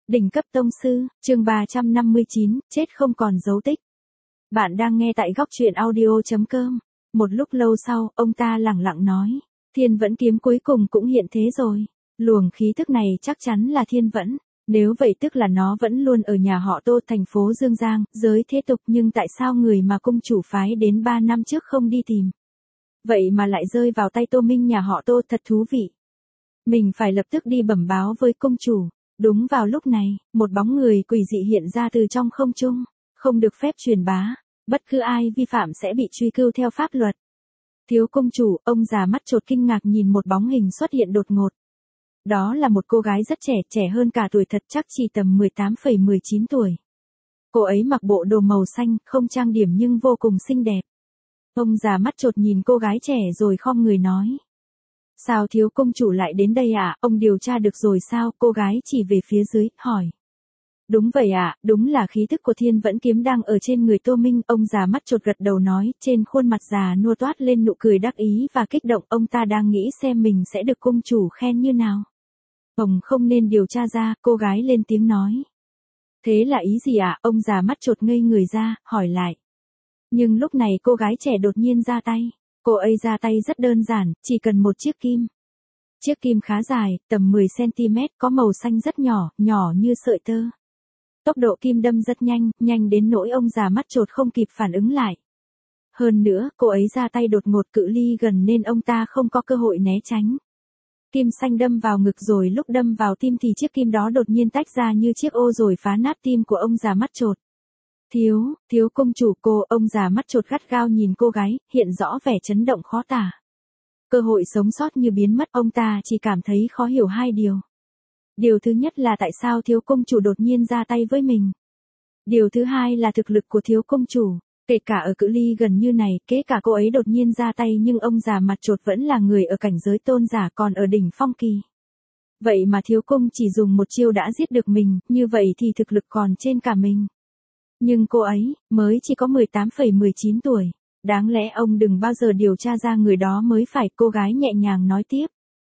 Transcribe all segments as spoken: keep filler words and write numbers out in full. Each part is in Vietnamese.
Đỉnh cấp tông sư, chương ba trăm năm mươi chín, chết không còn dấu tích. Bạn đang nghe tại góc truyện audio chấm com. Một lúc lâu sau, ông ta lẳng lặng nói, Thiên Vẫn kiếm cuối cùng cũng hiện thế rồi. Luồng khí thức này chắc chắn là Thiên Vẫn. Nếu vậy tức là nó vẫn luôn ở nhà họ Tô, thành phố Dương Giang, giới thế tục, nhưng tại sao người mà cung chủ phái đến ba năm trước không đi tìm? Vậy mà lại rơi vào tay Tô Minh nhà họ Tô, thật thú vị. Mình phải lập tức đi bẩm báo với cung chủ. Đúng vào lúc này, một bóng người quỷ dị hiện ra từ trong không trung, không được phép truyền bá, bất cứ ai vi phạm sẽ bị truy cứu theo pháp luật. Thiếu cung chủ, ông già mắt trột kinh ngạc nhìn một bóng hình xuất hiện đột ngột. Đó là một cô gái rất trẻ, trẻ hơn cả tuổi thật, chắc chỉ tầm mười tám phẩy mười chín tuổi. Cô ấy mặc bộ đồ màu xanh, không trang điểm nhưng vô cùng xinh đẹp. Ông già mắt trột nhìn cô gái trẻ rồi khom người nói. Sao thiếu công chủ lại đến đây ạ, à? Ông điều tra được rồi sao? Cô gái chỉ về phía dưới, hỏi. Đúng vậy ạ, à, đúng là khí thức của Thiên Vẫn kiếm đang ở trên người Tô Minh. Ông già mắt trột gật đầu nói, trên khuôn mặt già nua toát lên nụ cười đắc ý và kích động. Ông ta đang nghĩ xem mình sẽ được cung chủ khen như nào. Ông không nên điều tra ra, cô gái lên tiếng nói. Thế là ý gì ạ? À? Ông già mắt trột ngây người ra, hỏi lại. Nhưng lúc này cô gái trẻ đột nhiên ra tay. Cô ấy ra tay rất đơn giản, chỉ cần một chiếc kim. Chiếc kim khá dài, tầm mười xăng ti mét, có màu xanh rất nhỏ, nhỏ như sợi tơ. Tốc độ kim đâm rất nhanh, nhanh đến nỗi ông già mắt trột không kịp phản ứng lại. Hơn nữa, cô ấy ra tay đột ngột, cự ly gần nên ông ta không có cơ hội né tránh. Kim xanh đâm vào ngực rồi lúc đâm vào tim thì chiếc kim đó đột nhiên tách ra như chiếc ô rồi phá nát tim của ông già mắt trột. Thiếu, thiếu công chủ cô, ông già mắt trột gắt gao nhìn cô gái, hiện rõ vẻ chấn động khó tả. Cơ hội sống sót như biến mất, ông ta chỉ cảm thấy khó hiểu hai điều. Điều thứ nhất là tại sao thiếu công chủ đột nhiên ra tay với mình. Điều thứ hai là thực lực của thiếu công chủ, kể cả ở cự ly gần như này, kể cả cô ấy đột nhiên ra tay nhưng ông già mặt trột vẫn là người ở cảnh giới tôn giả còn ở đỉnh phong kỳ. Vậy mà thiếu công chỉ dùng một chiêu đã giết được mình, như vậy thì thực lực còn trên cả mình. Nhưng cô ấy, mới chỉ có mười tám phẩy mười chín tuổi. Đáng lẽ ông đừng bao giờ điều tra ra người đó mới phải, cô gái nhẹ nhàng nói tiếp.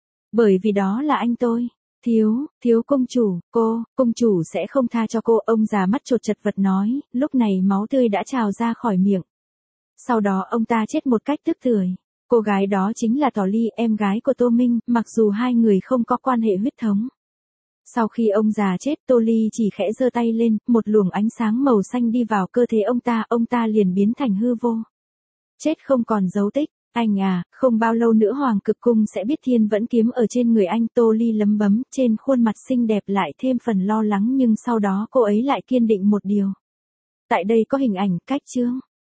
Bởi vì đó là anh tôi. Thiếu, thiếu công chủ, cô, công chủ sẽ không tha cho cô, ông già mắt trột chật vật nói, lúc này máu tươi đã trào ra khỏi miệng. Sau đó ông ta chết một cách tức tưởi. Cô gái đó chính là Tỏ Ly, em gái của Tô Minh, mặc dù hai người không có quan hệ huyết thống. Sau khi ông già chết, Tô Ly chỉ khẽ giơ tay lên, một luồng ánh sáng màu xanh đi vào cơ thể ông ta, ông ta liền biến thành hư vô. Chết không còn dấu tích, anh à, không bao lâu nữa Hoàng Cực Cung sẽ biết Thiên Vẫn kiếm ở trên người anh. Tô Ly lấm bấm, trên khuôn mặt xinh đẹp lại thêm phần lo lắng nhưng sau đó cô ấy lại kiên định một điều. Tại đây có hình ảnh, cách chương.